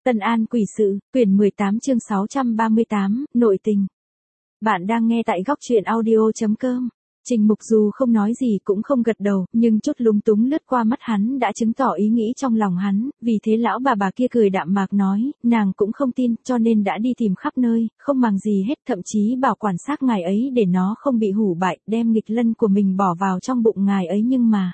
Tân An Quỷ Sự, quyển 18 chương 638, nội tình. Bạn đang nghe tại góc truyện audio.com. Trình Mục dù không nói gì cũng không gật đầu, nhưng chút lúng túng lướt qua mắt hắn đã chứng tỏ ý nghĩ trong lòng hắn, vì thế lão bà kia cười đạm mạc nói, nàng cũng không tin, cho nên đã đi tìm khắp nơi, không màng gì hết, thậm chí bảo quản xác ngài ấy để nó không bị hủ bại, đem nghịch lân của mình bỏ vào trong bụng ngài ấy nhưng mà.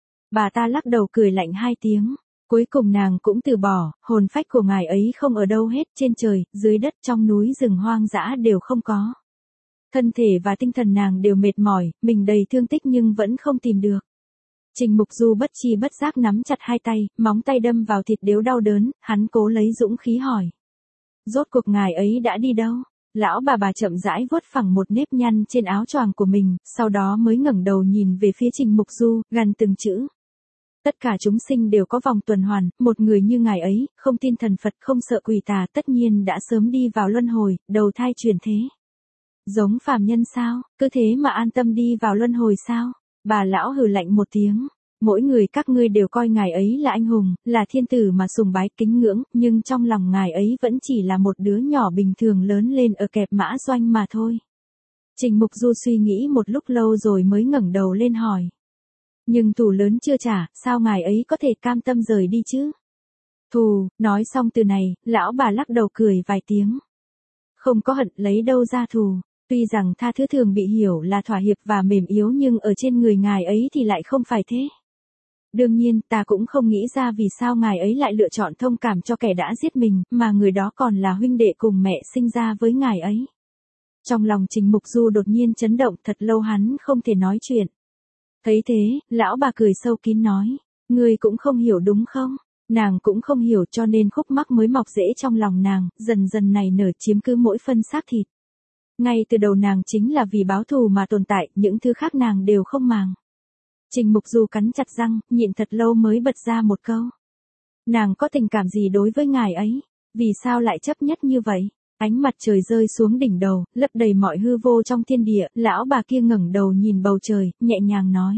Bà ta lắc đầu cười lạnh hai tiếng. Cuối cùng nàng cũng từ bỏ, hồn phách của ngài ấy không ở đâu hết, trên trời, dưới đất, trong núi rừng hoang dã đều không có. Thân thể và tinh thần nàng đều mệt mỏi, mình đầy thương tích nhưng vẫn không tìm được. Trình Mục Du bất chi bất giác nắm chặt hai tay, móng tay đâm vào thịt đếu đau đớn, hắn cố lấy dũng khí hỏi. Rốt cuộc ngài ấy đã đi đâu? Lão bà chậm rãi vuốt phẳng một nếp nhăn trên áo choàng của mình, sau đó mới ngẩng đầu nhìn về phía Trình Mục Du, gằn từng chữ. Tất cả chúng sinh đều có vòng tuần hoàn, một người như ngài ấy, không tin thần Phật, không sợ quỷ tà, tất nhiên đã sớm đi vào luân hồi, đầu thai chuyển thế. Giống phàm nhân sao, cứ thế mà an tâm đi vào luân hồi sao? Bà lão hừ lạnh một tiếng. Mỗi người các ngươi đều coi ngài ấy là anh hùng, là thiên tử mà sùng bái kính ngưỡng, nhưng trong lòng ngài ấy vẫn chỉ là một đứa nhỏ bình thường lớn lên ở kẹp mã doanh mà thôi. Trình Mục Du suy nghĩ một lúc lâu rồi mới ngẩng đầu lên hỏi. Nhưng thù lớn chưa trả, sao ngài ấy có thể cam tâm rời đi chứ? Thù, nói xong từ này, lão bà lắc đầu cười vài tiếng. Không có hận lấy đâu ra thù, tuy rằng tha thứ thường bị hiểu là thỏa hiệp và mềm yếu nhưng ở trên người ngài ấy thì lại không phải thế. Đương nhiên, ta cũng không nghĩ ra vì sao ngài ấy lại lựa chọn thông cảm cho kẻ đã giết mình, mà người đó còn là huynh đệ cùng mẹ sinh ra với ngài ấy. Trong lòng Trình Mục Du đột nhiên chấn động, thật lâu hắn không thể nói chuyện. Thấy thế, lão bà cười sâu kín nói, ngươi cũng không hiểu đúng không? Nàng cũng không hiểu cho nên khúc mắc mới mọc rễ trong lòng nàng, dần dần nảy nở chiếm cứ mỗi phân xác thịt. Ngay từ đầu nàng chính là vì báo thù mà tồn tại, những thứ khác nàng đều không màng. Trình Mục Du cắn chặt răng, nhịn thật lâu mới bật ra một câu. Nàng có tình cảm gì đối với ngài ấy? Vì sao lại chấp nhất như vậy? Ánh mặt trời rơi xuống đỉnh đầu, lấp đầy mọi hư vô trong thiên địa, lão bà kia ngẩng đầu nhìn bầu trời, nhẹ nhàng nói.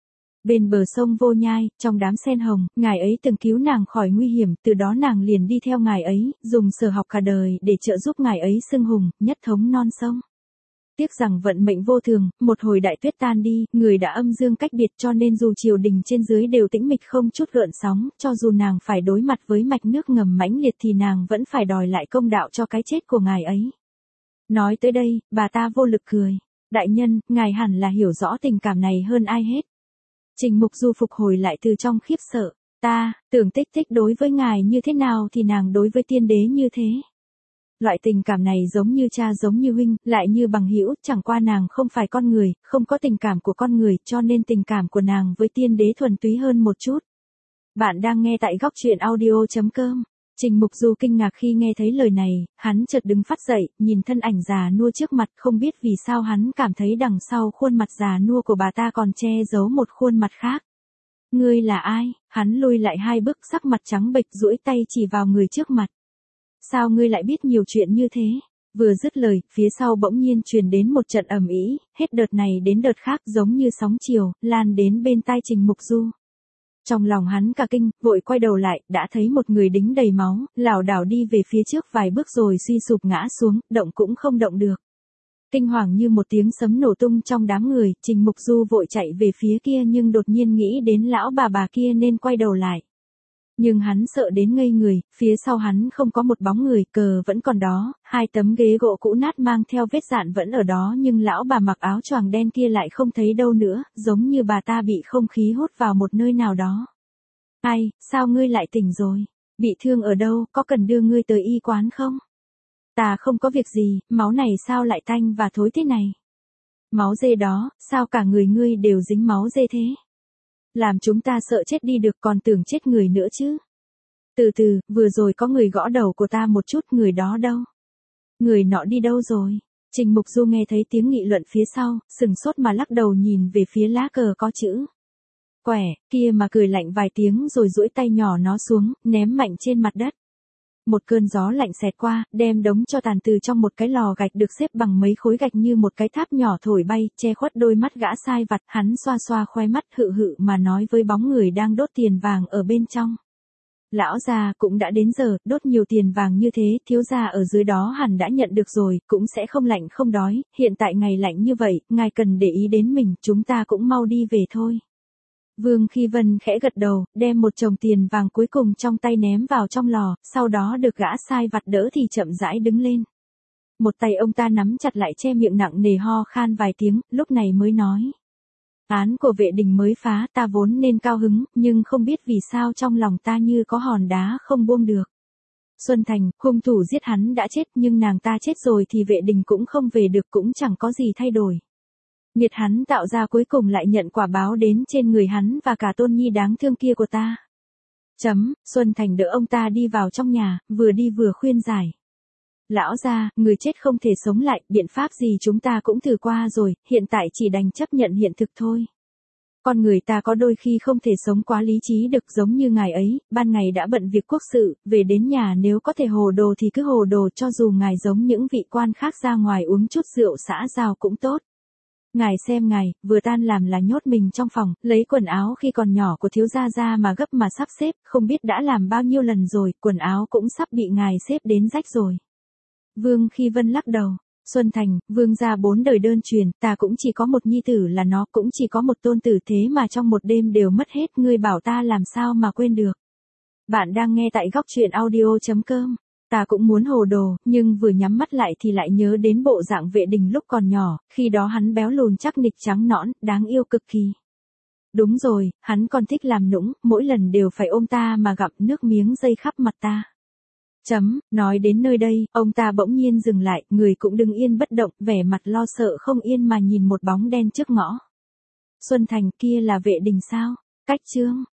Bên bờ sông Vô Nhai, trong đám sen hồng, ngài ấy từng cứu nàng khỏi nguy hiểm, từ đó nàng liền đi theo ngài ấy, dùng sở học cả đời để trợ giúp ngài ấy xưng hùng, nhất thống non sông. Tiếc rằng vận mệnh vô thường, một hồi đại tuyết tan đi, người đã âm dương cách biệt cho nên dù triều đình trên dưới đều tĩnh mịch không chút gợn sóng, cho dù nàng phải đối mặt với mạch nước ngầm mãnh liệt thì nàng vẫn phải đòi lại công đạo cho cái chết của ngài ấy. Nói tới đây, bà ta vô lực cười. Đại nhân, ngài hẳn là hiểu rõ tình cảm này hơn ai hết. Trình Mục Du phục hồi lại từ trong khiếp sợ. Ta, tưởng Tích Tích đối với ngài như thế nào thì nàng đối với tiên đế như thế. Loại tình cảm này giống như cha giống như huynh, lại như bằng hữu, chẳng qua nàng không phải con người, không có tình cảm của con người, cho nên tình cảm của nàng với tiên đế thuần túy hơn một chút. Bạn đang nghe tại góc truyện audio.com. Trình Mục Du kinh ngạc khi nghe thấy lời này, hắn chợt đứng phát dậy, nhìn thân ảnh già nua trước mặt, không biết vì sao hắn cảm thấy đằng sau khuôn mặt già nua của bà ta còn che giấu một khuôn mặt khác. Ngươi là ai? Hắn lùi lại hai bước, sắc mặt trắng bệch, duỗi tay chỉ vào người trước mặt. Sao ngươi lại biết nhiều chuyện như thế? Vừa dứt lời, phía sau bỗng nhiên truyền đến một trận ầm ĩ, hết đợt này đến đợt khác giống như sóng chiều, lan đến bên tai Trình Mục Du. Trong lòng hắn cả kinh, vội quay đầu lại, đã thấy một người đính đầy máu, lảo đảo đi về phía trước vài bước rồi suy sụp ngã xuống, động cũng không động được. Kinh hoàng như một tiếng sấm nổ tung trong đám người, Trình Mục Du vội chạy về phía kia nhưng đột nhiên nghĩ đến lão bà kia nên quay đầu lại. Nhưng hắn sợ đến ngây người, phía sau hắn không có một bóng người, cờ vẫn còn đó, hai tấm ghế gỗ cũ nát mang theo vết dạn vẫn ở đó nhưng lão bà mặc áo choàng đen kia lại không thấy đâu nữa, giống như bà ta bị không khí hút vào một nơi nào đó. Ai, sao ngươi lại tỉnh rồi? Bị thương ở đâu, có cần đưa ngươi tới y quán không? Ta không có việc gì, máu này sao lại tanh và thối thế này? Máu dê đó, sao cả người ngươi đều dính máu dê thế? Làm chúng ta sợ chết đi được còn tưởng chết người nữa chứ. Từ từ, vừa rồi có người gõ đầu của ta một chút, người đó đâu? Người nọ đi đâu rồi? Trình Mục Du nghe thấy tiếng nghị luận phía sau, sừng sốt mà lắc đầu nhìn về phía lá cờ có chữ. Quẻ, kia mà cười lạnh vài tiếng rồi duỗi tay nhỏ nó xuống, ném mạnh trên mặt đất. Một cơn gió lạnh xẹt qua, đem đống tro tàn từ trong một cái lò gạch được xếp bằng mấy khối gạch như một cái tháp nhỏ thổi bay, che khuất đôi mắt gã sai vặt, hắn xoa xoa khóe mắt hự hự mà nói với bóng người đang đốt tiền vàng ở bên trong. Lão gia cũng đã đến giờ, đốt nhiều tiền vàng như thế, thiếu gia ở dưới đó hẳn đã nhận được rồi, cũng sẽ không lạnh không đói, hiện tại ngày lạnh như vậy, ngài cần để ý đến mình, chúng ta cũng mau đi về thôi. Vương Khi Vân khẽ gật đầu, đem một chồng tiền vàng cuối cùng trong tay ném vào trong lò, sau đó được gã sai vặt đỡ thì chậm rãi đứng lên. Một tay ông ta nắm chặt lại che miệng nặng nề ho khan vài tiếng, lúc này mới nói. Án của Vệ Đình mới phá, ta vốn nên cao hứng, nhưng không biết vì sao trong lòng ta như có hòn đá không buông được. Xuân Thành, hung thủ giết hắn đã chết, nhưng nàng ta chết rồi thì Vệ Đình cũng không về được, cũng chẳng có gì thay đổi. Nghiệt hắn tạo ra cuối cùng lại nhận quả báo đến trên người hắn và cả tôn nhi đáng thương kia của ta. Xuân Thành đỡ ông ta đi vào trong nhà, vừa đi vừa khuyên giải. Lão gia, người chết không thể sống lại, biện pháp gì chúng ta cũng thử qua rồi, hiện tại chỉ đành chấp nhận hiện thực thôi. Con người ta có đôi khi không thể sống quá lý trí được, giống như ngài ấy, ban ngày đã bận việc quốc sự, về đến nhà nếu có thể hồ đồ thì cứ hồ đồ, cho dù ngài giống những vị quan khác ra ngoài uống chút rượu xã giao cũng tốt. Ngài xem ngài, vừa tan làm là nhốt mình trong phòng, lấy quần áo khi còn nhỏ của thiếu gia ra mà gấp mà sắp xếp, không biết đã làm bao nhiêu lần rồi, quần áo cũng sắp bị ngài xếp đến rách rồi. Vương Khi Vân lắc đầu. Xuân Thành, vương gia 4 đời đơn truyền, ta cũng chỉ có một nhi tử là nó, cũng chỉ có một tôn tử, thế mà trong một đêm đều mất hết, ngươi bảo ta làm sao mà quên được. Bạn đang nghe tại góc truyện audio.com. Ta cũng muốn hồ đồ, nhưng vừa nhắm mắt lại thì lại nhớ đến bộ dạng Vệ Đình lúc còn nhỏ, khi đó hắn béo lùn chắc nịch trắng nõn, đáng yêu cực kỳ. Đúng rồi, hắn còn thích làm nũng, mỗi lần đều phải ôm ta mà gặm, nước miếng dây khắp mặt ta. Nói đến nơi đây, ông ta bỗng nhiên dừng lại, người cũng đứng yên bất động, vẻ mặt lo sợ không yên mà nhìn một bóng đen trước ngõ. Xuân Thành, kia là Vệ Đình sao? Cách chương